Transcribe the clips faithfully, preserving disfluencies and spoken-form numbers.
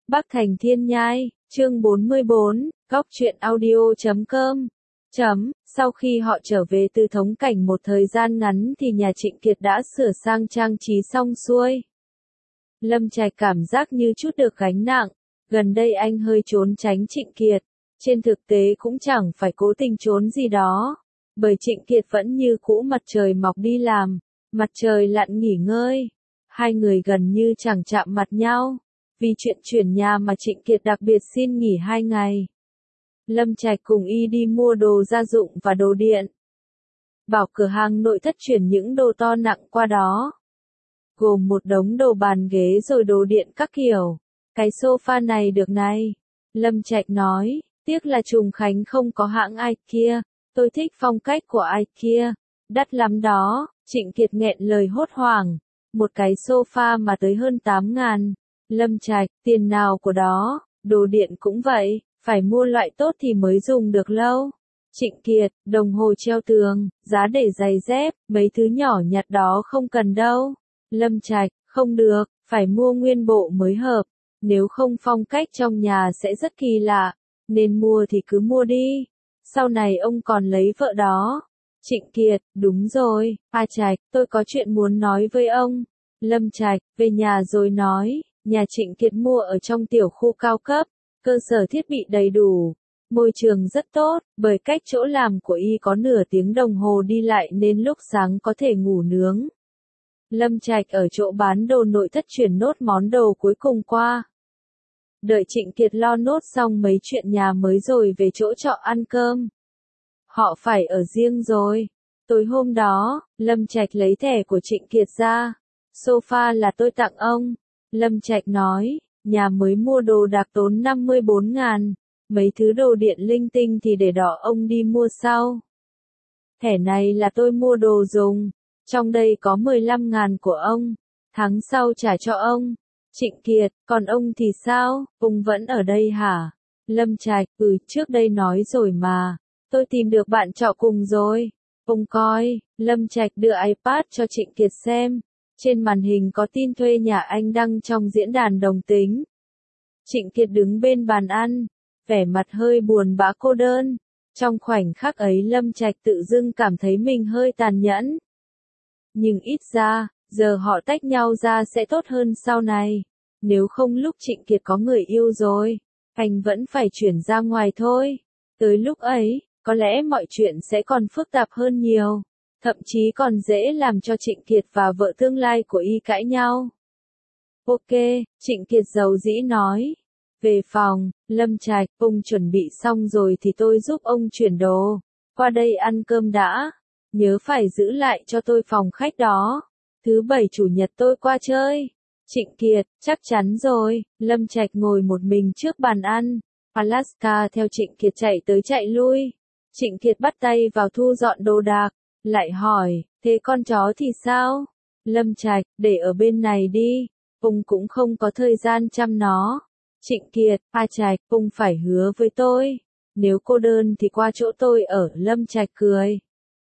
Bắc Thành Thiên Nhai, chương bốn mươi bốn, góc truyện audio chấm com. Chấm, sau khi họ trở về từ Thống Cảnh một thời gian ngắn thì nhà Trịnh Kiệt đã sửa sang trang trí xong xuôi. Lâm Trạch cảm giác như chút được gánh nặng, gần đây anh hơi trốn tránh Trịnh Kiệt, trên thực tế cũng chẳng phải cố tình trốn gì đó, bởi Trịnh Kiệt vẫn như cũ mặt trời mọc đi làm, mặt trời lặn nghỉ ngơi, hai người gần như chẳng chạm mặt nhau. Vì chuyện chuyển nhà mà Trịnh Kiệt đặc biệt xin nghỉ hai ngày. Lâm Trạch cùng y đi mua đồ gia dụng và đồ điện. Bảo cửa hàng nội thất chuyển những đồ to nặng qua đó. Gồm một đống đồ bàn ghế rồi đồ điện các kiểu. Cái sofa này được này. Lâm Trạch nói, tiếc là Trùng Khánh không có hãng IKEA. Tôi thích phong cách của IKEA. Đắt lắm đó. Trịnh Kiệt nghẹn lời hốt hoảng. Một cái sofa mà tới hơn tám ngàn. Lâm Trạch, tiền nào của đó, đồ điện cũng vậy, phải mua loại tốt thì mới dùng được lâu. Trịnh Kiệt, đồng hồ treo tường, giá để giày dép, mấy thứ nhỏ nhặt đó không cần đâu. Lâm Trạch, không được, phải mua nguyên bộ mới hợp, nếu không phong cách trong nhà sẽ rất kỳ lạ, nên mua thì cứ mua đi, sau này ông còn lấy vợ đó. Trịnh Kiệt, đúng rồi, A Trạch, tôi có chuyện muốn nói với ông. Lâm Trạch, về nhà rồi nói. Nhà Trịnh Kiệt mua ở trong tiểu khu cao cấp, cơ sở thiết bị đầy đủ, môi trường rất tốt, bởi cách chỗ làm của y có nửa tiếng đồng hồ đi lại nên lúc sáng có thể ngủ nướng. Lâm Trạch ở chỗ bán đồ nội thất chuyển nốt món đồ cuối cùng qua. Đợi Trịnh Kiệt lo nốt xong mấy chuyện nhà mới rồi về chỗ trọ ăn cơm. Họ phải ở riêng rồi. Tối hôm đó, Lâm Trạch lấy thẻ của Trịnh Kiệt ra. Sofa là tôi tặng ông. Lâm Trạch nói, nhà mới mua đồ đạc tốn năm mươi bốn ngàn, mấy thứ đồ điện linh tinh thì để đỏ ông đi mua sau. Thẻ này là tôi mua đồ dùng, trong đây có mười lăm ngàn của ông, tháng sau trả cho ông. Trịnh Kiệt, còn ông thì sao, ông vẫn ở đây hả? Lâm Trạch, ừ, trước đây nói rồi mà, tôi tìm được bạn trọ cùng rồi. Ông coi, Lâm Trạch đưa iPad cho Trịnh Kiệt xem. Trên màn hình có tin thuê nhà anh đăng trong diễn đàn đồng tính. Trịnh Kiệt đứng bên bàn ăn, vẻ mặt hơi buồn bã cô đơn. Trong khoảnh khắc ấy Lâm Trạch tự dưng cảm thấy mình hơi tàn nhẫn. Nhưng ít ra, giờ họ tách nhau ra sẽ tốt hơn sau này. Nếu không lúc Trịnh Kiệt có người yêu rồi, anh vẫn phải chuyển ra ngoài thôi. Tới lúc ấy, có lẽ mọi chuyện sẽ còn phức tạp hơn nhiều. Thậm chí còn dễ làm cho Trịnh Kiệt và vợ tương lai của y cãi nhau. Ok, Trịnh Kiệt giàu dĩ nói. Về phòng, Lâm Trạch, ông chuẩn bị xong rồi thì tôi giúp ông chuyển đồ. Qua đây ăn cơm đã. Nhớ phải giữ lại cho tôi phòng khách đó. Thứ bảy chủ nhật tôi qua chơi. Trịnh Kiệt, chắc chắn rồi. Lâm Trạch ngồi một mình trước bàn ăn. Alaska theo Trịnh Kiệt chạy tới chạy lui. Trịnh Kiệt bắt tay vào thu dọn đồ đạc. Lại hỏi, thế con chó thì sao? Lâm Trạch, để ở bên này đi, ông cũng không có thời gian chăm nó. Trịnh Kiệt, A Trạch, ông phải hứa với tôi, nếu cô đơn thì qua chỗ tôi ở. Lâm Trạch cười.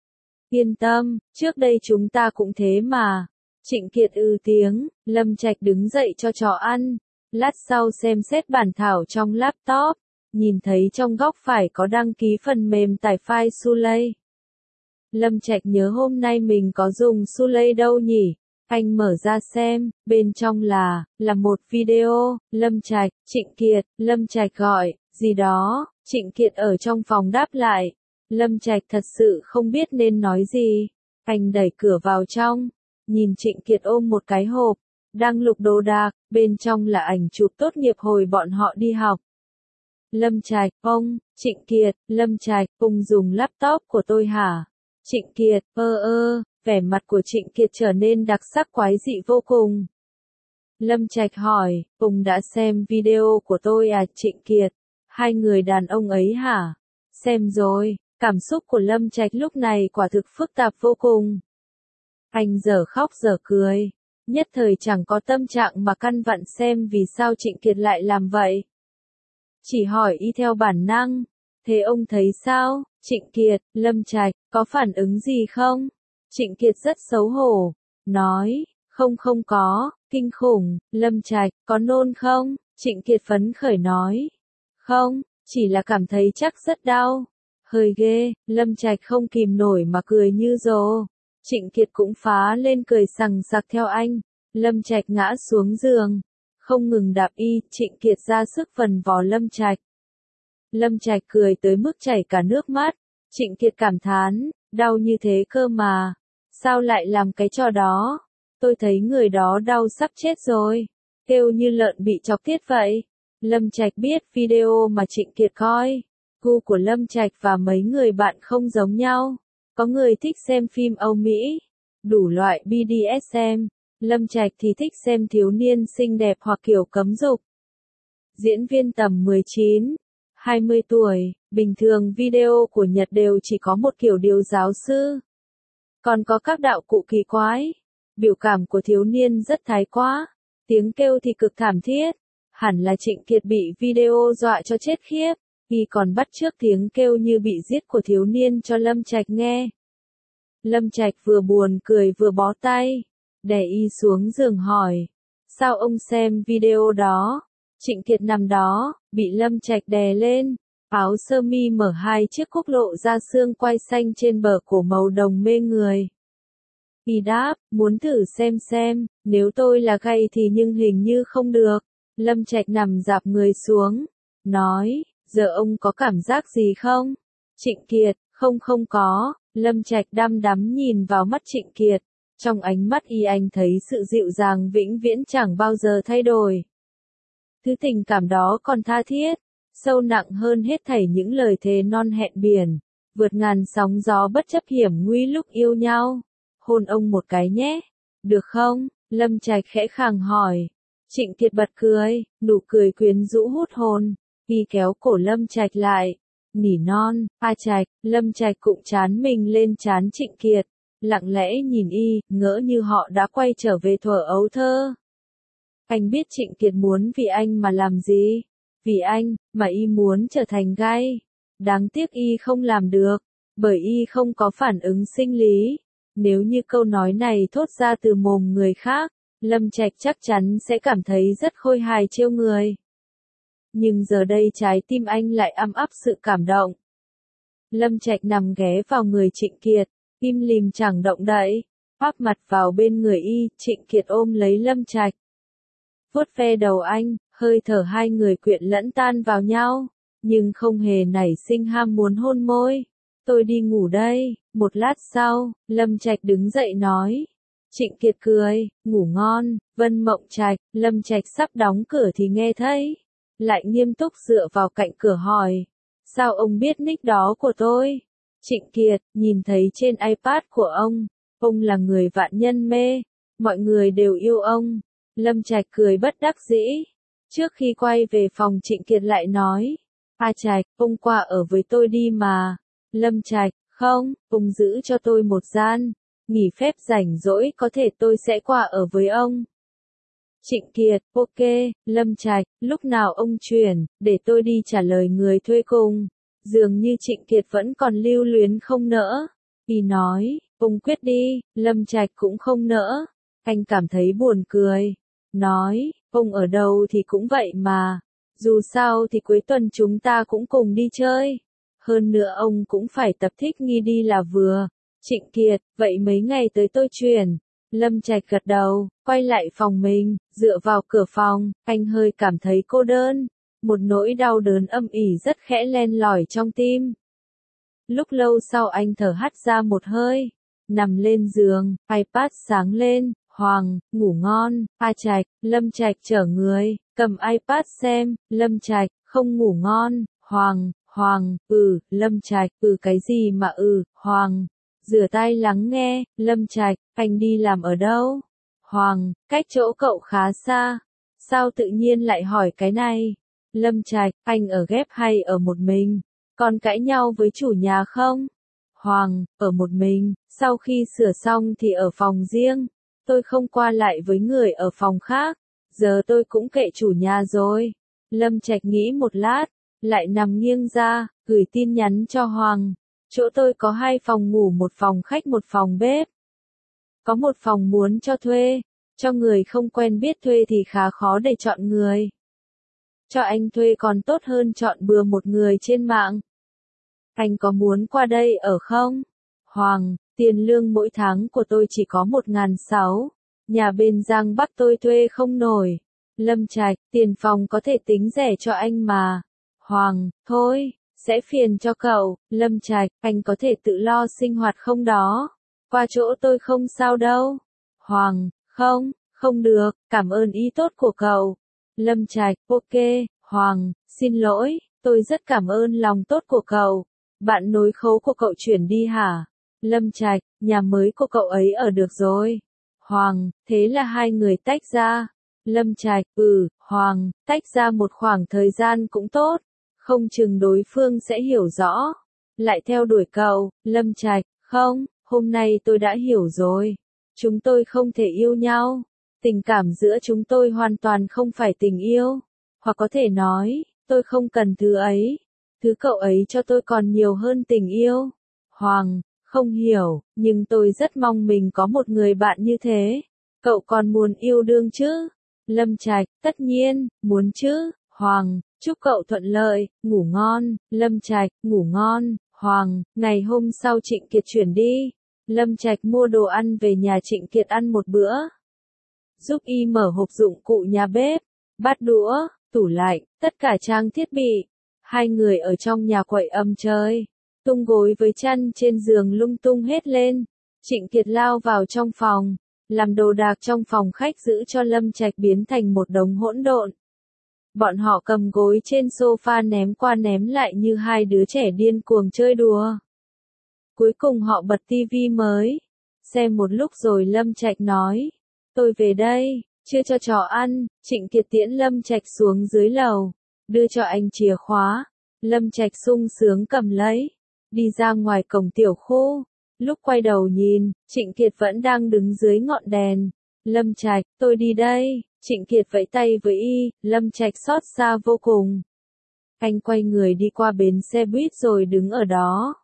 Yên tâm, trước đây chúng ta cũng thế mà. Trịnh Kiệt ư tiếng, Lâm Trạch đứng dậy cho chó ăn, lát sau xem xét bản thảo trong laptop, nhìn thấy trong góc phải có đăng ký phần mềm tải file Sulay. Lâm Trạch nhớ hôm nay mình có dùng Sulay đâu nhỉ? Anh mở ra xem, bên trong là, là một video. Lâm Trạch, Trịnh Kiệt, Lâm Trạch gọi, gì đó, Trịnh Kiệt ở trong phòng đáp lại. Lâm Trạch thật sự không biết nên nói gì. Anh đẩy cửa vào trong, nhìn Trịnh Kiệt ôm một cái hộp, đang lục đồ đạc, bên trong là ảnh chụp tốt nghiệp hồi bọn họ đi học. Lâm Trạch, ông, Trịnh Kiệt, Lâm Trạch, ông dùng laptop của tôi hả? Trịnh Kiệt, ơ ơ, vẻ mặt của Trịnh Kiệt trở nên đặc sắc quái dị vô cùng. Lâm Trạch hỏi, ông đã xem video của tôi à? Trịnh Kiệt, hai người đàn ông ấy hả? Xem rồi, cảm xúc của Lâm Trạch lúc này quả thực phức tạp vô cùng. Anh giờ khóc giờ cười, nhất thời chẳng có tâm trạng mà căn vặn xem vì sao Trịnh Kiệt lại làm vậy. Chỉ hỏi y theo bản năng, thế ông thấy sao? Trịnh Kiệt, Lâm Trạch, có phản ứng gì không? Trịnh Kiệt rất xấu hổ, nói, không không có, kinh khủng. Lâm Trạch, có nôn không? Trịnh Kiệt phấn khởi nói. Không, chỉ là cảm thấy chắc rất đau. Hơi ghê, Lâm Trạch không kìm nổi mà cười như rồ. Trịnh Kiệt cũng phá lên cười sằng sặc theo anh. Lâm Trạch ngã xuống giường. Không ngừng đạp y, Trịnh Kiệt ra sức phần vò Lâm Trạch. Lâm Trạch cười tới mức chảy cả nước mắt. Trịnh Kiệt cảm thán, đau như thế cơ mà. Sao lại làm cái trò đó? Tôi thấy người đó đau sắp chết rồi. Kêu như lợn bị chọc tiết vậy. Lâm Trạch biết video mà Trịnh Kiệt coi. Gu của Lâm Trạch và mấy người bạn không giống nhau. Có người thích xem phim Âu Mỹ, đủ loại bê đê ét em. Lâm Trạch thì thích xem thiếu niên xinh đẹp hoặc kiểu cấm dục. Diễn viên tầm mười chín, hai mươi tuổi, bình thường video của Nhật đều chỉ có một kiểu điều giáo sư. Còn có các đạo cụ kỳ quái. Biểu cảm của thiếu niên rất thái quá. Tiếng kêu thì cực thảm thiết. Hẳn là Trịnh Kiệt bị video dọa cho chết khiếp. Y còn bắt chước tiếng kêu như bị giết của thiếu niên cho Lâm Trạch nghe. Lâm Trạch vừa buồn cười vừa bó tay. Đè y xuống giường hỏi. Sao ông xem video đó? Trịnh Kiệt nằm đó, bị Lâm Trạch đè lên. Áo sơ mi mở hai chiếc cúc lộ ra xương quai xanh trên bờ cổ màu đồng mê người. Y đáp, muốn thử xem xem, nếu tôi là gay thì nhưng hình như không được. Lâm Trạch nằm dạp người xuống. Nói, giờ ông có cảm giác gì không? Trịnh Kiệt, không không có. Lâm Trạch đăm đắm nhìn vào mắt Trịnh Kiệt. Trong ánh mắt y anh thấy sự dịu dàng vĩnh viễn chẳng bao giờ thay đổi. Thứ tình cảm đó còn tha thiết, sâu nặng hơn hết thảy những lời thề non hẹn biển, vượt ngàn sóng gió bất chấp hiểm nguy lúc yêu nhau. Hôn ông một cái nhé, được không? Lâm Trạch khẽ khàng hỏi. Trịnh Kiệt bật cười, nụ cười quyến rũ hút hồn. Y kéo cổ Lâm Trạch lại, nỉ non, a Trạch. Lâm Trạch cụm trán mình lên trán Trịnh Kiệt, lặng lẽ nhìn y, ngỡ như họ đã quay trở về thuở ấu thơ. Anh biết Trịnh Kiệt muốn vì anh mà làm gì? Vì anh, mà y muốn trở thành gay. Đáng tiếc y không làm được, bởi y không có phản ứng sinh lý. Nếu như câu nói này thốt ra từ mồm người khác, Lâm Trạch chắc chắn sẽ cảm thấy rất khôi hài trêu người. Nhưng giờ đây trái tim anh lại ăm ắp sự cảm động. Lâm Trạch nằm ghé vào người Trịnh Kiệt, im lìm chẳng động đậy, áp mặt vào bên người y. Trịnh Kiệt ôm lấy Lâm Trạch, vuốt ve đầu anh, hơi thở hai người quyện lẫn tan vào nhau, nhưng không hề nảy sinh ham muốn hôn môi. Tôi đi ngủ đây. Một lát sau, Lâm Trạch đứng dậy nói. Trịnh Kiệt cười, ngủ ngon. Vân Mộng Trạch. Lâm Trạch sắp đóng cửa thì nghe thấy, lại nghiêm túc dựa vào cạnh cửa hỏi. Sao ông biết nick đó của tôi? Trịnh Kiệt, nhìn thấy trên iPad của ông, ông là người vạn nhân mê, mọi người đều yêu ông. Lâm Trạch cười bất đắc dĩ. Trước khi quay về phòng Trịnh Kiệt lại nói. A Trạch, ông qua ở với tôi đi mà. Lâm Trạch, không, ông giữ cho tôi một gian. Nghỉ phép rảnh rỗi có thể tôi sẽ qua ở với ông. Trịnh Kiệt, ok. Lâm Trạch, lúc nào ông chuyển, để tôi đi trả lời người thuê cùng. Dường như Trịnh Kiệt vẫn còn lưu luyến không nỡ. Y nói, ông quyết đi. Lâm Trạch cũng không nỡ. Anh cảm thấy buồn cười. Nói, ông ở đâu thì cũng vậy mà. Dù sao thì cuối tuần chúng ta cũng cùng đi chơi. Hơn nữa ông cũng phải tập thích nghi đi là vừa. Trịnh Kiệt, vậy mấy ngày tới tôi chuyển. Lâm Trạch gật đầu, quay lại phòng mình, dựa vào cửa phòng, anh hơi cảm thấy cô đơn. Một nỗi đau đớn âm ỉ rất khẽ len lỏi trong tim. Lúc lâu sau anh thở hắt ra một hơi, nằm lên giường, iPad sáng lên. Hoàng, ngủ ngon. A Trạch. Lâm Trạch chở người, cầm iPad xem. Lâm Trạch, không ngủ ngon. Hoàng, Hoàng, ừ. Lâm Trạch, ừ cái gì mà ừ. Hoàng, rửa tai lắng nghe. Lâm Trạch, anh đi làm ở đâu? Hoàng, cách chỗ cậu khá xa. Sao tự nhiên lại hỏi cái này? Lâm Trạch, anh ở ghép hay ở một mình? Còn cãi nhau với chủ nhà không? Hoàng, ở một mình. Sau khi sửa xong thì ở phòng riêng. Tôi không qua lại với người ở phòng khác. Giờ tôi cũng kệ chủ nhà rồi. Lâm Trạch nghĩ một lát, lại nằm nghiêng ra, gửi tin nhắn cho Hoàng. Chỗ tôi có hai phòng ngủ, một phòng khách, một phòng bếp. Có một phòng muốn cho thuê. Cho người không quen biết thuê thì khá khó để chọn người. cho anh thuê còn tốt hơn chọn bừa một người trên mạng. Anh có muốn qua đây ở không? Hoàng, tiền lương mỗi tháng của tôi chỉ có một ngàn sáu, nhà bên Giang Bắc tôi thuê không nổi. Lâm Trạch, tiền phòng có thể tính rẻ cho anh mà. Hoàng, thôi, sẽ phiền cho cậu. Lâm Trạch, anh có thể tự lo sinh hoạt không đó? Qua chỗ tôi không sao đâu. Hoàng, không, không được, cảm ơn ý tốt của cậu. Lâm Trạch, ok, Hoàng, xin lỗi, tôi rất cảm ơn lòng tốt của cậu. Bạn nối khố của cậu chuyển đi hả? Lâm Trạch, nhà mới của cậu ấy ở được rồi. Hoàng, thế là hai người tách ra. Lâm Trạch, ừ, Hoàng, tách ra một khoảng thời gian cũng tốt. Không chừng đối phương sẽ hiểu rõ. Lại theo đuổi cậu. Lâm Trạch, không, hôm nay tôi đã hiểu rồi. Chúng tôi không thể yêu nhau. Tình cảm giữa chúng tôi hoàn toàn không phải tình yêu. Hoặc có thể nói, tôi không cần thứ ấy. Thứ cậu ấy cho tôi còn nhiều hơn tình yêu. Hoàng, không hiểu, nhưng tôi rất mong mình có một người bạn như thế. Cậu còn muốn yêu đương chứ? Lâm Trạch, tất nhiên, muốn chứ. Hoàng, chúc cậu thuận lợi, ngủ ngon. Lâm Trạch, ngủ ngon. Hoàng, ngày hôm sau Trịnh Kiệt chuyển đi. Lâm Trạch mua đồ ăn về nhà Trịnh Kiệt ăn một bữa. Giúp y mở hộp dụng cụ nhà bếp, bát đũa, tủ lạnh, tất cả trang thiết bị. Hai người ở trong nhà quậy âm chơi, tung gối với chăn trên giường lung tung hết lên. Trịnh Kiệt lao vào trong phòng, làm đồ đạc trong phòng khách giữ cho Lâm Trạch biến thành một đống hỗn độn. Bọn họ cầm gối trên sofa ném qua ném lại như hai đứa trẻ điên cuồng chơi đùa. Cuối cùng họ bật tivi mới, xem một lúc rồi Lâm Trạch nói, tôi về đây, chưa cho chó ăn. Trịnh Kiệt tiễn Lâm Trạch xuống dưới lầu, đưa cho anh chìa khóa. Lâm Trạch sung sướng cầm lấy, đi ra ngoài cổng tiểu khu. Lúc quay đầu nhìn, Trịnh Kiệt vẫn đang đứng dưới ngọn đèn. Lâm Trạch, tôi đi đây. Trịnh Kiệt vẫy tay với y, Lâm Trạch xót xa vô cùng. Anh quay người đi qua bến xe buýt rồi đứng ở đó.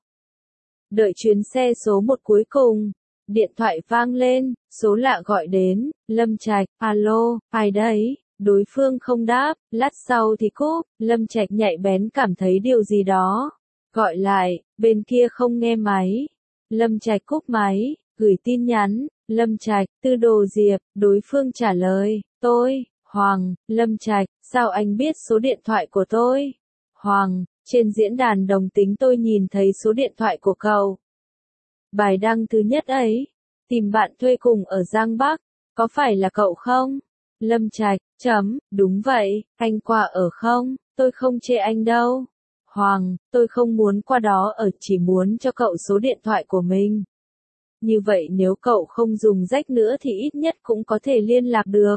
Đợi chuyến xe số một cuối cùng. Điện thoại vang lên, số lạ gọi đến. Lâm Trạch, alo, ai đấy? Đối phương không đáp, lát sau thì cúp. Lâm Trạch nhạy bén cảm thấy điều gì đó. Gọi lại, bên kia không nghe máy. Lâm Trạch cúp máy, gửi tin nhắn. Lâm Trạch, Tư Đồ Diệp. Đối phương trả lời, tôi, Hoàng. Lâm Trạch, sao anh biết số điện thoại của tôi? Hoàng, trên diễn đàn đồng tính tôi nhìn thấy số điện thoại của cậu. Bài đăng thứ nhất ấy, tìm bạn thuê cùng ở Giang Bắc, có phải là cậu không? Lâm Trạch, chấm, đúng vậy, anh qua ở không? Tôi không chê anh đâu. Hoàng, tôi không muốn qua đó ở, chỉ muốn cho cậu số điện thoại của mình. Như vậy nếu cậu không dùng rách nữa thì ít nhất cũng có thể liên lạc được.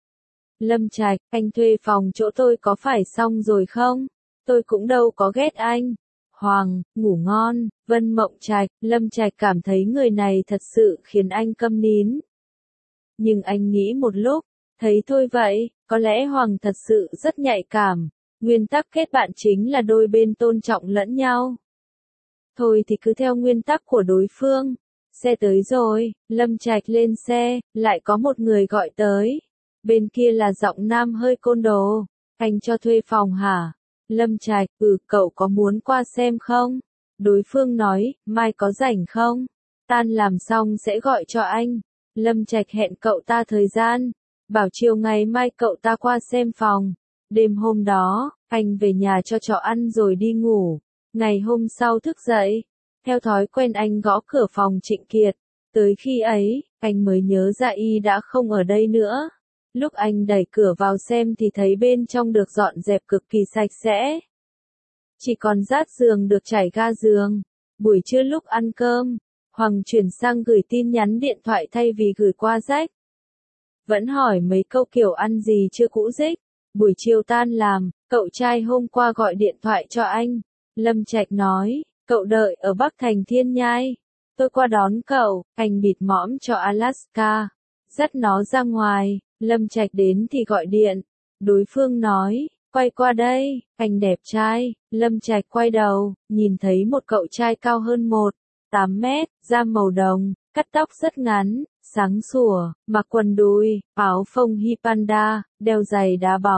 Lâm Trạch, anh thuê phòng chỗ tôi có phải xong rồi không? Tôi cũng đâu có ghét anh. Hoàng, ngủ ngon. Vân Mộng Trạch, Lâm Trạch cảm thấy người này thật sự khiến anh câm nín. Nhưng anh nghĩ một lúc, thấy thôi vậy, có lẽ Hoàng thật sự rất nhạy cảm. Nguyên tắc kết bạn chính là đôi bên tôn trọng lẫn nhau. Thôi thì cứ theo nguyên tắc của đối phương. Xe tới rồi, Lâm Trạch lên xe, lại có một người gọi tới. Bên kia là giọng nam hơi côn đồ. Anh cho thuê phòng hả? Lâm Trạch, ừ, cậu có muốn qua xem không? Đối phương nói, mai có rảnh không? Tan làm xong sẽ gọi cho anh. Lâm Trạch hẹn cậu ta thời gian, bảo chiều ngày mai cậu ta qua xem phòng. Đêm hôm đó, anh về nhà cho chó ăn rồi đi ngủ. Ngày hôm sau thức dậy, theo thói quen anh gõ cửa phòng Trịnh Kiệt. Tới khi ấy, anh mới nhớ ra y đã không ở đây nữa. Lúc anh đẩy cửa vào xem thì thấy bên trong được dọn dẹp cực kỳ sạch sẽ. Chỉ còn rát giường được trải ga giường. Buổi trưa lúc ăn cơm, Hoàng chuyển sang gửi tin nhắn điện thoại thay vì gửi qua rách. Vẫn hỏi mấy câu kiểu ăn gì chưa cũ rích. Buổi chiều tan làm, cậu trai hôm qua gọi điện thoại cho anh. Lâm Trạch nói, cậu đợi ở Bắc Thành Thiên Nhai. Tôi qua đón cậu, anh bịt mõm cho Alaska. Dắt nó ra ngoài. Lâm Trạch đến thì gọi điện. Đối phương nói, quay qua đây, anh đẹp trai. Lâm Trạch quay đầu, nhìn thấy một cậu trai cao hơn một phẩy tám mét, da màu đồng, cắt tóc rất ngắn, sáng sủa, mặc quần đùi, áo phông hi panda, đeo giày đá bóng.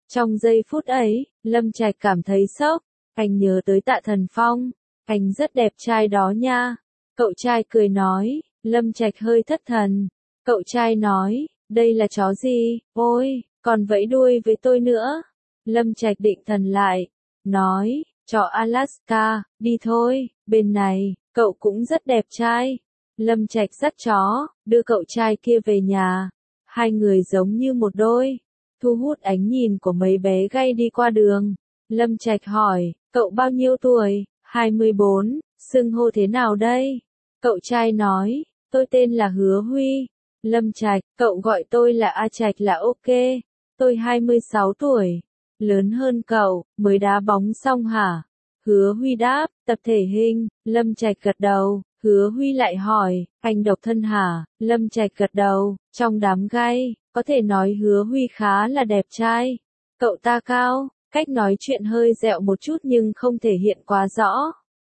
Trong giây phút ấy, Lâm Trạch cảm thấy sốc, anh nhớ tới Tạ Thần Phong, anh rất đẹp trai đó nha. Cậu trai cười nói, Lâm Trạch hơi thất thần. Cậu trai nói, đây là chó gì, ôi, còn vẫy đuôi với tôi nữa. Lâm Trạch định thần lại, nói, chó Alaska, đi thôi, bên này, cậu cũng rất đẹp trai. Lâm Trạch dắt chó, đưa cậu trai kia về nhà. Hai người giống như một đôi, thu hút ánh nhìn của mấy bé gay đi qua đường. Lâm Trạch hỏi, cậu bao nhiêu tuổi? hai mươi bốn, xưng hô thế nào đây? Cậu trai nói, tôi tên là Hứa Huy. Lâm Trạch, cậu gọi tôi là A Trạch là ok. Tôi hai mươi sáu tuổi, lớn hơn cậu, mới đá bóng xong hả? Hứa Huy đáp, tập thể hình. Lâm Trạch gật đầu. Hứa Huy lại hỏi, anh độc thân hả? Lâm Trạch gật đầu. Trong đám gay, có thể nói Hứa Huy khá là đẹp trai. Cậu ta cao, cách nói chuyện hơi dẹo một chút nhưng không thể hiện quá rõ.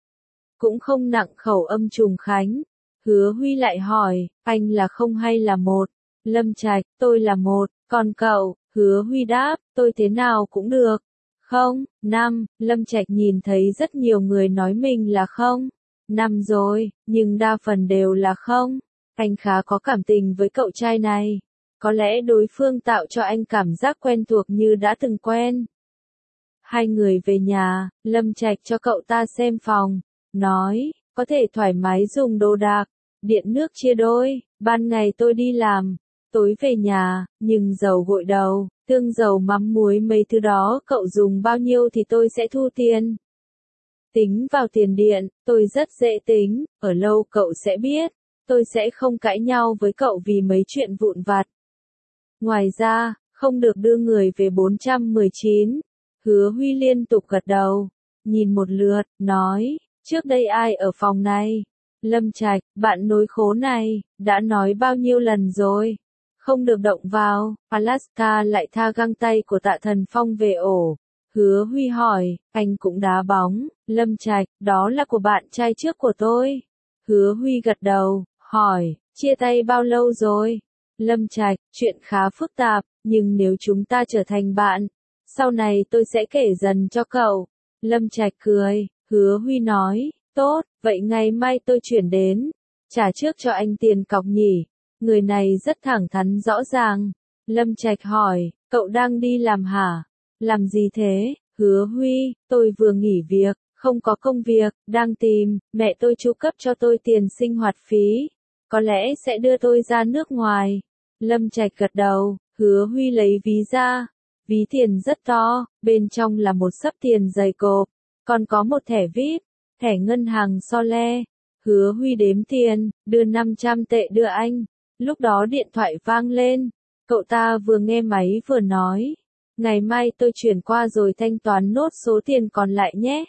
Cũng không nặng khẩu âm trùng khánh. Hứa Huy lại hỏi, anh là không hay là một? Lâm Trạch, tôi là một, còn cậu? Hứa Huy đáp, tôi thế nào cũng được. Không, năm, Lâm Trạch nhìn thấy rất nhiều người nói mình là không. Năm rồi, nhưng đa phần đều là không. Anh khá có cảm tình với cậu trai này. Có lẽ đối phương tạo cho anh cảm giác quen thuộc như đã từng quen. Hai người về nhà, Lâm Trạch cho cậu ta xem phòng. Nói, có thể thoải mái dùng đồ đạc. Điện nước chia đôi, ban ngày tôi đi làm, tối về nhà, nhưng dầu gội đầu, tương dầu mắm muối mấy thứ đó cậu dùng bao nhiêu thì tôi sẽ thu tiền. Tính vào tiền điện, tôi rất dễ tính, ở lâu cậu sẽ biết, tôi sẽ không cãi nhau với cậu vì mấy chuyện vụn vặt. Ngoài ra, không được đưa người về bốn trăm mười chín. Hứa Huy liên tục gật đầu, nhìn một lượt, nói, trước đây ai ở phòng này? Lâm Trạch, bạn nối khố này, đã nói bao nhiêu lần rồi? Không được động vào. Alaska lại tha găng tay của Tạ Thần Phong về ổ. Hứa Huy hỏi, anh cũng đá bóng? Lâm Trạch, đó là của bạn trai trước của tôi. Hứa Huy gật đầu, hỏi, chia tay bao lâu rồi? Lâm Trạch, chuyện khá phức tạp, nhưng nếu chúng ta trở thành bạn, sau này tôi sẽ kể dần cho cậu. Lâm Trạch cười. Hứa Huy nói, tốt, vậy ngày mai tôi chuyển đến, trả trước cho anh tiền cọc nhỉ. Người này rất thẳng thắn rõ ràng. Lâm Trạch hỏi, cậu đang đi làm hả? Làm gì thế? Hứa Huy, tôi vừa nghỉ việc, không có công việc, đang tìm, mẹ tôi chu cấp cho tôi tiền sinh hoạt phí. Có lẽ sẽ đưa tôi ra nước ngoài. Lâm Trạch gật đầu. Hứa Huy lấy ví ra. Ví tiền rất to, bên trong là một xấp tiền dày cộp, còn có một thẻ vi ai pi, thẻ ngân hàng Sole. Hứa Huy đếm tiền, đưa năm trăm tệ đưa anh. Lúc đó điện thoại vang lên. Cậu ta vừa nghe máy vừa nói, ngày mai tôi chuyển qua rồi thanh toán nốt số tiền còn lại nhé.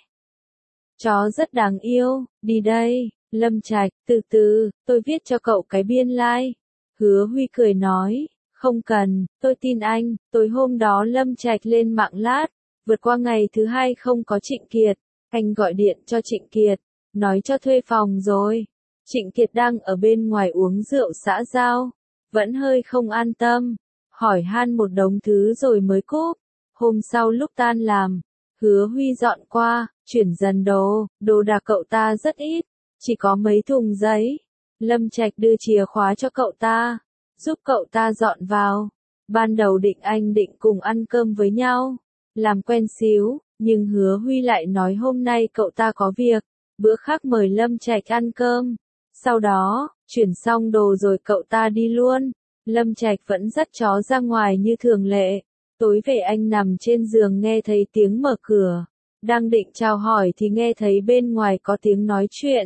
Chó rất đáng yêu, đi đây. Lâm Trạch, từ từ, tôi viết cho cậu cái biên lai. Hứa Huy cười nói, không cần, tôi tin anh. Tối hôm đó Lâm Trạch lên mạng lát, vượt qua ngày thứ hai không có Trịnh Kiệt. Anh gọi điện cho Trịnh Kiệt, nói cho thuê phòng rồi. Trịnh Kiệt đang ở bên ngoài uống rượu xã giao, vẫn hơi không an tâm, hỏi han một đống thứ rồi mới cúp. Hôm sau lúc tan làm, Hứa Huy dọn qua, chuyển dần đồ, đồ đạc cậu ta rất ít, chỉ có mấy thùng giấy. Lâm Trạch đưa chìa khóa cho cậu ta, giúp cậu ta dọn vào. Ban đầu định anh định cùng ăn cơm với nhau, làm quen xíu, nhưng Hứa Huy lại nói hôm nay cậu ta có việc, bữa khác mời Lâm Trạch ăn cơm. Sau đó, chuyển xong đồ rồi cậu ta đi luôn. Lâm Trạch vẫn dắt chó ra ngoài như thường lệ. Tối về anh nằm trên giường nghe thấy tiếng mở cửa. Đang định chào hỏi thì nghe thấy bên ngoài có tiếng nói chuyện.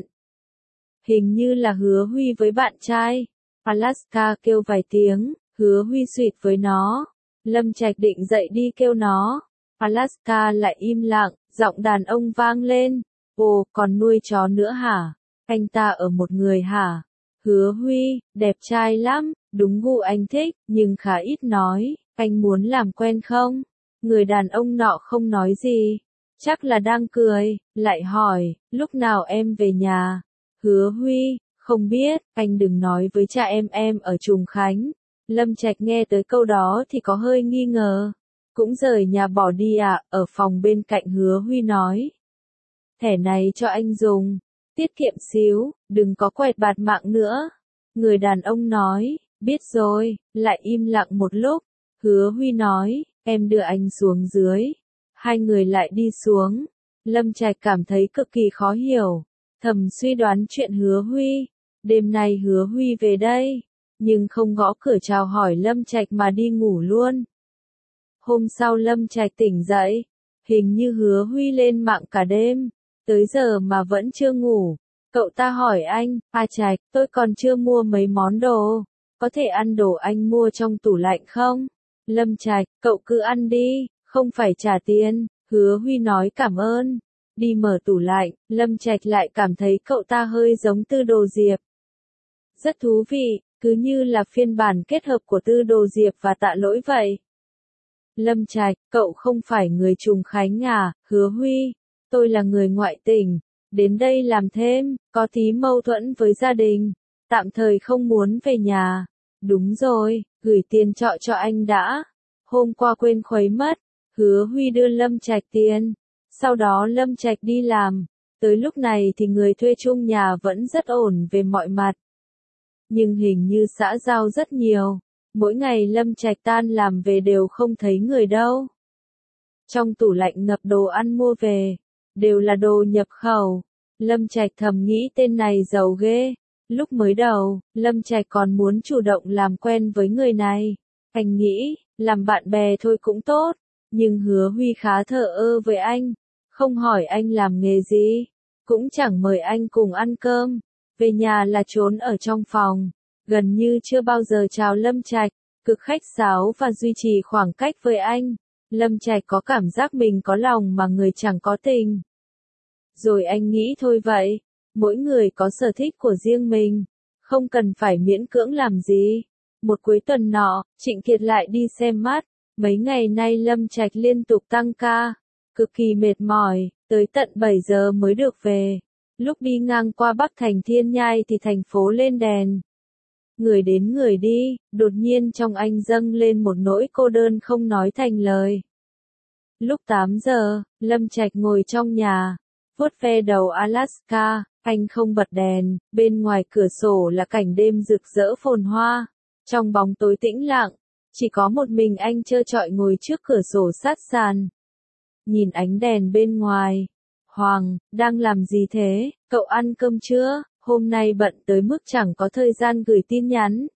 Hình như là Hứa Huy với bạn trai. Alaska kêu vài tiếng, Hứa Huy suýt với nó. Lâm Trạch định dậy đi kêu nó. Alaska lại im lặng, giọng đàn ông vang lên. Ồ, còn nuôi chó nữa hả? Anh ta ở một người hả? Hứa Huy, đẹp trai lắm, đúng gu anh thích, nhưng khá ít nói. Anh muốn làm quen không? Người đàn ông nọ không nói gì, chắc là đang cười, lại hỏi, lúc nào em về nhà? Hứa Huy, không biết, anh đừng nói với cha em em ở Trùng Khánh. Lâm Trạch nghe tới câu đó thì có hơi nghi ngờ. cũng rời nhà bỏ đi à, ở phòng bên cạnh Hứa Huy nói. Thẻ này cho anh dùng, tiết kiệm xíu, đừng có quẹt bạt mạng nữa. Người đàn ông nói, biết rồi, lại im lặng một lúc. Hứa Huy nói, em đưa anh xuống dưới. Hai người lại đi xuống. Lâm Trạch cảm thấy cực kỳ khó hiểu, thầm suy đoán chuyện Hứa Huy. Đêm nay Hứa Huy về đây, nhưng không gõ cửa chào hỏi Lâm Trạch mà đi ngủ luôn. Hôm sau Lâm Trạch tỉnh dậy, hình như Hứa Huy lên mạng cả đêm, tới giờ mà vẫn chưa ngủ. Cậu ta hỏi anh, A Trạch, tôi còn chưa mua mấy món đồ, có thể ăn đồ anh mua trong tủ lạnh không? Lâm Trạch, cậu cứ ăn đi, không phải trả tiền. Hứa Huy nói cảm ơn. Đi mở tủ lạnh, Lâm Trạch lại cảm thấy cậu ta hơi giống Tư Đồ Diệp. Rất thú vị, cứ như là phiên bản kết hợp của Tư Đồ Diệp và Tạ Lỗi vậy. Lâm Trạch, cậu không phải người Trùng Khánh à? Hứa Huy, tôi là người ngoại tỉnh, đến đây làm thêm, có tí mâu thuẫn với gia đình, tạm thời không muốn về nhà. Đúng rồi, gửi tiền trọ cho anh đã. Hôm qua quên khuấy mất. Hứa Huy đưa Lâm Trạch tiền. Sau đó Lâm Trạch đi làm. Tới lúc này thì người thuê chung nhà vẫn rất ổn về mọi mặt. Nhưng hình như xã giao rất nhiều. Mỗi ngày Lâm Trạch tan làm về đều không thấy người đâu. Trong tủ lạnh ngập đồ ăn mua về, đều là đồ nhập khẩu. Lâm Trạch thầm nghĩ tên này giàu ghê. Lúc mới đầu, Lâm Trạch còn muốn chủ động làm quen với người này. Anh nghĩ, làm bạn bè thôi cũng tốt. Nhưng Hứa Huy khá thờ ơ với anh, không hỏi anh làm nghề gì, cũng chẳng mời anh cùng ăn cơm, về nhà là trốn ở trong phòng, gần như chưa bao giờ chào Lâm Trạch, cực khách sáo và duy trì khoảng cách với anh. Lâm Trạch có cảm giác mình có lòng mà người chẳng có tình. Rồi anh nghĩ thôi vậy, mỗi người có sở thích của riêng mình, không cần phải miễn cưỡng làm gì. Một cuối tuần nọ, Trịnh Kiệt lại đi xem mắt. Mấy ngày nay Lâm Trạch liên tục tăng ca, cực kỳ mệt mỏi, tới tận bảy giờ mới được về. Lúc đi ngang qua Bắc Thành Thiên Nhai thì thành phố lên đèn. Người đến người đi, đột nhiên trong anh dâng lên một nỗi cô đơn không nói thành lời. Lúc tám giờ, Lâm Trạch ngồi trong nhà, vuốt ve đầu Alaska, anh không bật đèn, bên ngoài cửa sổ là cảnh đêm rực rỡ phồn hoa. Trong bóng tối tĩnh lặng, chỉ có một mình anh trơ trọi ngồi trước cửa sổ sát sàn. Nhìn ánh đèn bên ngoài. Hoàng, đang làm gì thế? Cậu ăn cơm chưa? Hôm nay bận tới mức chẳng có thời gian gửi tin nhắn.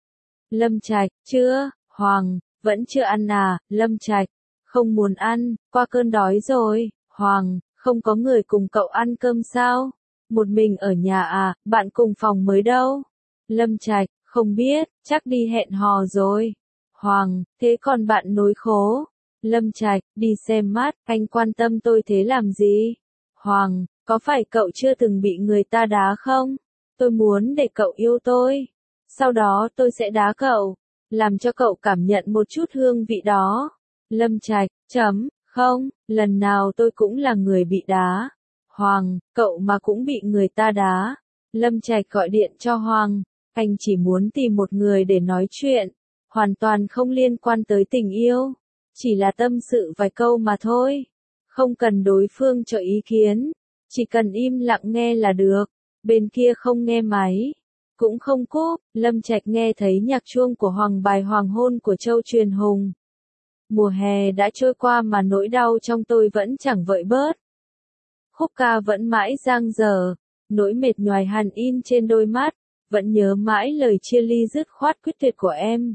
Lâm Trạch, chưa, Hoàng, vẫn chưa ăn à? Lâm Trạch, không muốn ăn, qua cơn đói rồi. Hoàng, không có người cùng cậu ăn cơm sao? Một mình ở nhà à? Bạn cùng phòng mới đâu? Lâm Trạch, không biết, chắc đi hẹn hò rồi. Hoàng, thế còn bạn nối khố? Lâm Trạch, đi xem mắt, anh quan tâm tôi thế làm gì? Hoàng, có phải cậu chưa từng bị người ta đá không? Tôi muốn để cậu yêu tôi. Sau đó tôi sẽ đá cậu, làm cho cậu cảm nhận một chút hương vị đó. Lâm Trạch, chấm, không, lần nào tôi cũng là người bị đá. Hoàng, cậu mà cũng bị người ta đá. Lâm Trạch gọi điện cho Hoàng, anh chỉ muốn tìm một người để nói chuyện. Hoàn toàn không liên quan tới tình yêu, chỉ là tâm sự vài câu mà thôi. Không cần đối phương cho ý kiến, chỉ cần im lặng nghe là được. Bên kia không nghe máy, cũng không cúp. Lâm Trạch nghe thấy nhạc chuông của Hoàng bài Hoàng hôn của Châu Truyền Hùng. Mùa hè đã trôi qua mà nỗi đau trong tôi vẫn chẳng vợi bớt. Khúc ca vẫn mãi dang dở, nỗi mệt nhoài hằn in trên đôi mắt, vẫn nhớ mãi lời chia ly dứt khoát quyết tuyệt của em.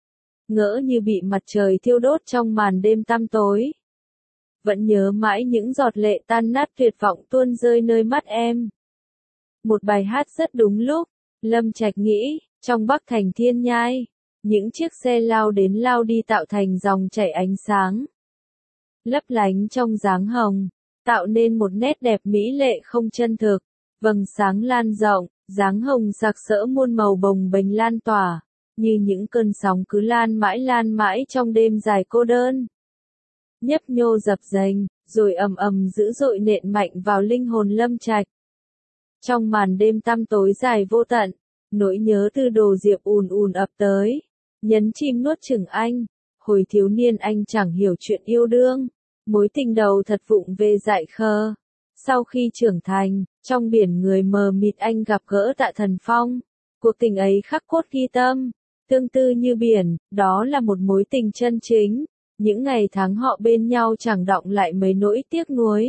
Ngỡ như bị mặt trời thiêu đốt trong màn đêm tăm tối. Vẫn nhớ mãi những giọt lệ tan nát tuyệt vọng tuôn rơi nơi mắt em. Một bài hát rất đúng lúc, Lâm Trạch nghĩ, trong Bắc Thành Thiên Nhai, những chiếc xe lao đến lao đi tạo thành dòng chảy ánh sáng. Lấp lánh trong dáng hồng, tạo nên một nét đẹp mỹ lệ không chân thực, vầng sáng lan rộng, dáng hồng sặc sỡ muôn màu bồng bềnh lan tỏa. Như những cơn sóng cứ lan mãi lan mãi trong đêm dài cô đơn. Nhấp nhô dập dềnh, rồi ầm ầm dữ dội nện mạnh vào linh hồn Lâm Trạch. Trong màn đêm tăm tối dài vô tận, nỗi nhớ Tư Đồ Diệp ùn ùn ập tới, nhấn chìm nuốt chửng anh. Hồi thiếu niên anh chẳng hiểu chuyện yêu đương, mối tình đầu thật vụng về dại khờ. Sau khi trưởng thành, trong biển người mờ mịt anh gặp gỡ Tạ Thần Phong. Cuộc tình ấy khắc cốt ghi tâm, tương tư như biển, đó là một mối tình chân chính. Những ngày tháng họ bên nhau chẳng đọng lại mấy nỗi tiếc nuối.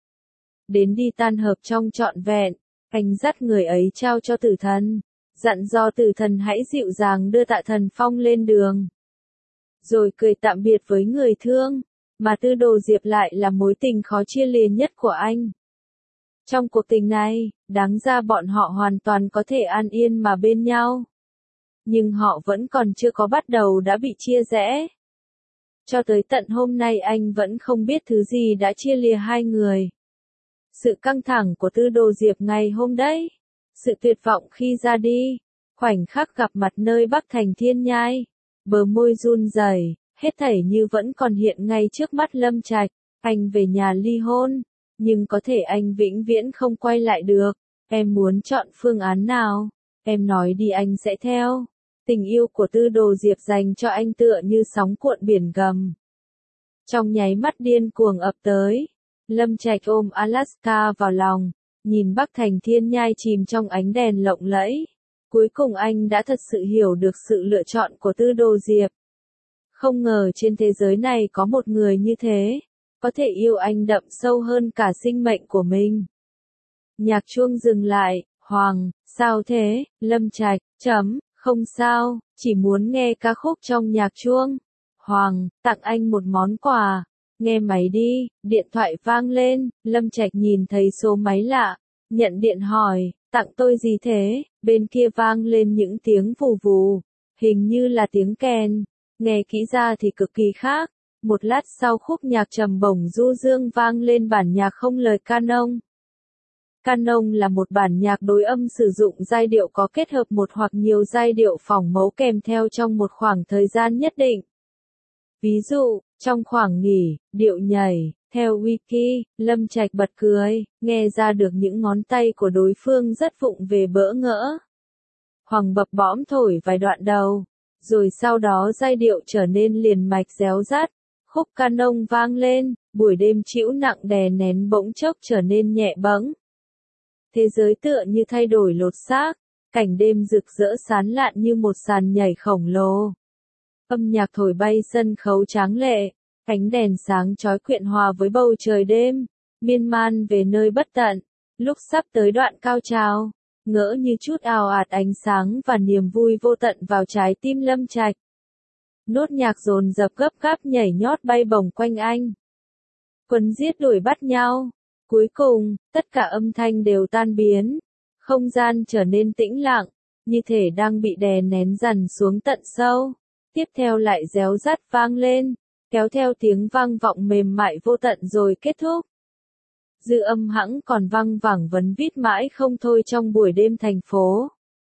Đến đi tan hợp trong trọn vẹn, anh dắt người ấy trao cho Tử Thần, dặn dò Tử Thần hãy dịu dàng đưa Tạ Thần Phong lên đường. Rồi cười tạm biệt với người thương, mà Tư Đồ Diệp lại là mối tình khó chia lìa nhất của anh. Trong cuộc tình này, đáng ra bọn họ hoàn toàn có thể an yên mà bên nhau. Nhưng họ vẫn còn chưa có bắt đầu đã bị chia rẽ. Cho tới tận hôm nay anh vẫn không biết thứ gì đã chia lìa hai người. Sự căng thẳng của Tư Đồ Diệp ngày hôm đấy, sự tuyệt vọng khi ra đi, khoảnh khắc gặp mặt nơi Bắc Thành Thiên Nhai, bờ môi run rẩy, hết thảy như vẫn còn hiện ngay trước mắt Lâm Trạch. Anh về nhà ly hôn, nhưng có thể anh vĩnh viễn không quay lại được. Em muốn chọn phương án nào? Em nói đi anh sẽ theo. Tình yêu của Tư Đồ Diệp dành cho anh tựa như sóng cuộn biển gầm. Trong nháy mắt điên cuồng ập tới, Lâm Trạch ôm Alaska vào lòng, nhìn Bắc Thành Thiên Nhai chìm trong ánh đèn lộng lẫy. Cuối cùng anh đã thật sự hiểu được sự lựa chọn của Tư Đồ Diệp. Không ngờ trên thế giới này có một người như thế, có thể yêu anh đậm sâu hơn cả sinh mệnh của mình. Nhạc chuông dừng lại, Hoàng, sao thế, Lâm Trạch, chấm, không sao, chỉ muốn nghe ca khúc trong nhạc chuông. Hoàng, tặng anh một món quà, nghe máy đi, điện thoại vang lên, Lâm Trạch nhìn thấy số máy lạ, nhận điện hỏi, tặng tôi gì thế, bên kia vang lên những tiếng vù vù, hình như là tiếng kèn, nghe kỹ ra thì cực kỳ khác. Một lát sau khúc nhạc trầm bổng du dương vang lên bản nhạc không lời canon. Canon là một bản nhạc đối âm sử dụng giai điệu có kết hợp một hoặc nhiều giai điệu phỏng mẫu kèm theo trong một khoảng thời gian nhất định. Ví dụ, trong khoảng nghỉ, điệu nhảy, theo wiki, Lâm Trạch bật cười, nghe ra được những ngón tay của đối phương rất vụng về bỡ ngỡ. Hoàng bập bõm thổi vài đoạn đầu, rồi sau đó giai điệu trở nên liền mạch réo rắt. Khúc canon vang lên, buổi đêm trĩu nặng đè nén bỗng chốc trở nên nhẹ bẫng. Thế giới tựa như thay đổi lột xác, cảnh đêm rực rỡ sán lạn như một sàn nhảy khổng lồ. Âm nhạc thổi bay sân khấu tráng lệ, ánh đèn sáng chói quyện hòa với bầu trời đêm, miên man về nơi bất tận. Lúc sắp tới đoạn cao trào, ngỡ như chút ào ạt ánh sáng và niềm vui vô tận vào trái tim Lâm Trạch. Nốt nhạc dồn dập gấp gáp nhảy nhót bay bổng quanh anh. Quấn giết đuổi bắt nhau. Cuối cùng, tất cả âm thanh đều tan biến. Không gian trở nên tĩnh lặng, như thể đang bị đè nén dần xuống tận sâu. Tiếp theo lại réo rắt vang lên, kéo theo tiếng vang vọng mềm mại vô tận rồi kết thúc. Dư âm hãng còn văng vẳng vấn vít mãi không thôi trong buổi đêm thành phố.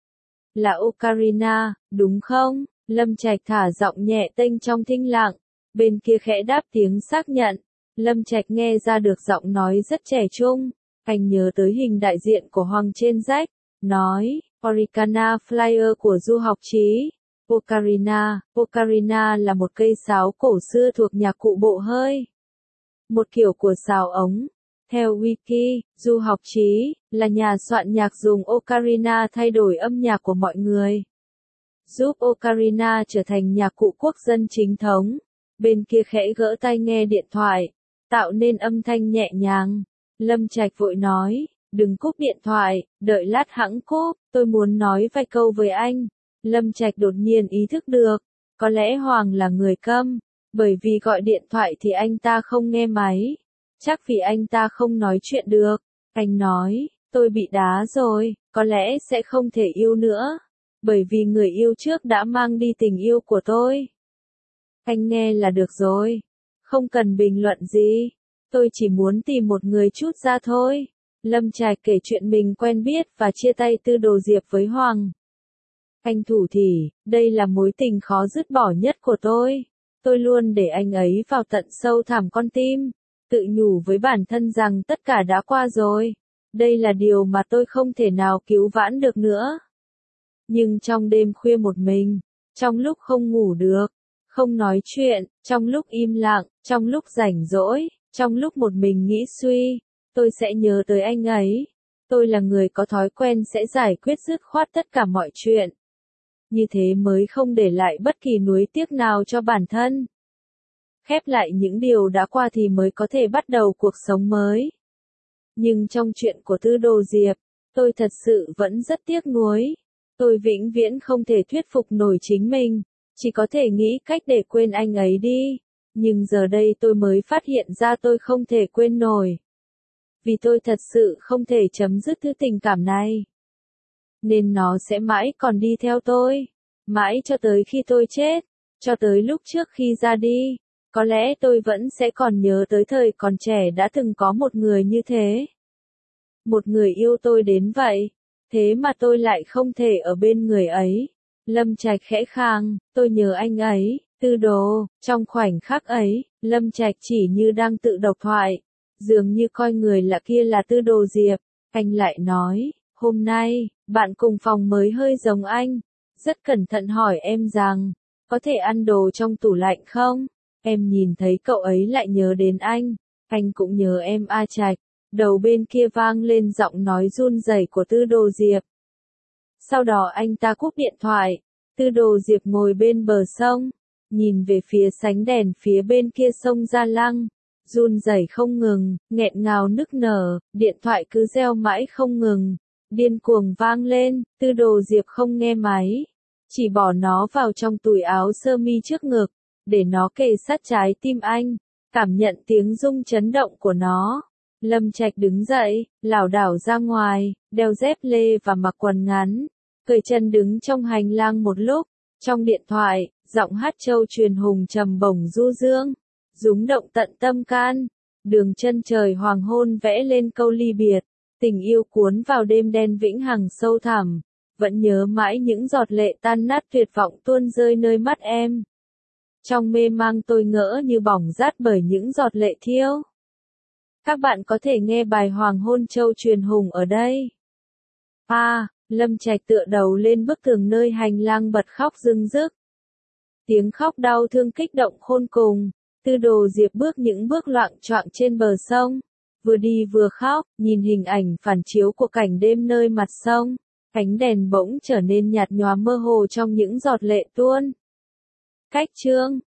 Là Ocarina, đúng không? Lâm Trạch thả giọng nhẹ tênh trong thinh lặng, bên kia khẽ đáp tiếng xác nhận. Lâm Trạch nghe ra được giọng nói rất trẻ trung, anh nhớ tới hình đại diện của Hoàng trên rách, nói, Oricana Flyer của Du Học Chí. Ocarina, Ocarina là một cây sáo cổ xưa thuộc nhạc cụ bộ hơi. Một kiểu của sáo ống. Theo Wiki, Du Học Chí là nhà soạn nhạc dùng Ocarina thay đổi âm nhạc của mọi người, giúp Ocarina trở thành nhạc cụ quốc dân chính thống. Bên kia khẽ gỡ tai nghe điện thoại, tạo nên âm thanh nhẹ nhàng. Lâm Trạch vội nói, đừng cúp điện thoại, đợi lát hẵng cúp, tôi muốn nói vài câu với anh. Lâm Trạch đột nhiên ý thức được, có lẽ Hoàng là người câm, bởi vì gọi điện thoại thì anh ta không nghe máy. Chắc vì anh ta không nói chuyện được. Anh nói, tôi bị đá rồi, có lẽ sẽ không thể yêu nữa. Bởi vì người yêu trước đã mang đi tình yêu của tôi. Anh nghe là được rồi. Không cần bình luận gì. Tôi chỉ muốn tìm một người chút ra thôi. Lâm Trạch kể chuyện mình quen biết và chia tay Tư Đồ Diệp với Hoàng. Anh thủ thỉ, đây là mối tình khó dứt bỏ nhất của tôi. Tôi luôn để anh ấy vào tận sâu thẳm con tim. Tự nhủ với bản thân rằng tất cả đã qua rồi. Đây là điều mà tôi không thể nào cứu vãn được nữa. Nhưng trong đêm khuya một mình, trong lúc không ngủ được, không nói chuyện, trong lúc im lặng, trong lúc rảnh rỗi, trong lúc một mình nghĩ suy, tôi sẽ nhớ tới anh ấy. Tôi là người có thói quen sẽ giải quyết dứt khoát tất cả mọi chuyện. Như thế mới không để lại bất kỳ nuối tiếc nào cho bản thân. Khép lại những điều đã qua thì mới có thể bắt đầu cuộc sống mới. Nhưng trong chuyện của Tư Đồ Diệp, tôi thật sự vẫn rất tiếc nuối. Tôi vĩnh viễn không thể thuyết phục nổi chính mình, chỉ có thể nghĩ cách để quên anh ấy đi. Nhưng giờ đây tôi mới phát hiện ra tôi không thể quên nổi. Vì tôi thật sự không thể chấm dứt thứ tình cảm này. Nên nó sẽ mãi còn đi theo tôi. Mãi cho tới khi tôi chết. Cho tới lúc trước khi ra đi. Có lẽ tôi vẫn sẽ còn nhớ tới thời còn trẻ đã từng có một người như thế. Một người yêu tôi đến vậy. Thế mà tôi lại không thể ở bên người ấy. Lâm Trạch khẽ khàng, tôi nhớ anh ấy, Tư Đồ. Trong khoảnh khắc ấy, Lâm Trạch chỉ như đang tự độc thoại. Dường như coi người lạ kia là Tư Đồ Diệp. Anh lại nói, hôm nay, bạn cùng phòng mới hơi giống anh. Rất cẩn thận hỏi em rằng, có thể ăn đồ trong tủ lạnh không? Em nhìn thấy cậu ấy lại nhớ đến anh. Anh cũng nhớ em A Trạch. Đầu bên kia vang lên giọng nói run rẩy của Tư Đồ Diệp. Sau đó anh ta cúp điện thoại. Tư Đồ Diệp ngồi bên bờ sông, nhìn về phía sánh đèn phía bên kia sông Gia Lăng, run rẩy không ngừng, nghẹn ngào nức nở, điện thoại cứ reo mãi không ngừng, điên cuồng vang lên. Tư Đồ Diệp không nghe máy, chỉ bỏ nó vào trong túi áo sơ mi trước ngực, để nó kề sát trái tim anh, cảm nhận tiếng rung chấn động của nó. Lâm Trạch đứng dậy, lảo đảo ra ngoài, đeo dép lê và mặc quần ngắn, cởi chân đứng trong hành lang một lúc. Trong điện thoại, giọng hát Châu Truyền Hùng trầm bổng du dương, rúng động tận tâm can. Đường chân trời hoàng hôn vẽ lên câu ly biệt, tình yêu cuốn vào đêm đen vĩnh hằng sâu thẳm. Vẫn nhớ mãi những giọt lệ tan nát tuyệt vọng tuôn rơi nơi mắt em. Trong mê mang tôi ngỡ như bỏng rát bởi những giọt lệ thiêu. Các bạn có thể nghe bài Hoàng hôn Châu Truyền Hùng ở đây. À, Lâm Trạch tựa đầu lên bức tường nơi hành lang bật khóc rưng rức. Tiếng khóc đau thương kích động khôn cùng. Tư Đồ Diệp bước những bước loạng choạng trên bờ sông, vừa đi vừa khóc, nhìn hình ảnh phản chiếu của cảnh đêm nơi mặt sông. Ánh đèn bỗng trở nên nhạt nhòa mơ hồ trong những giọt lệ tuôn. Cách chương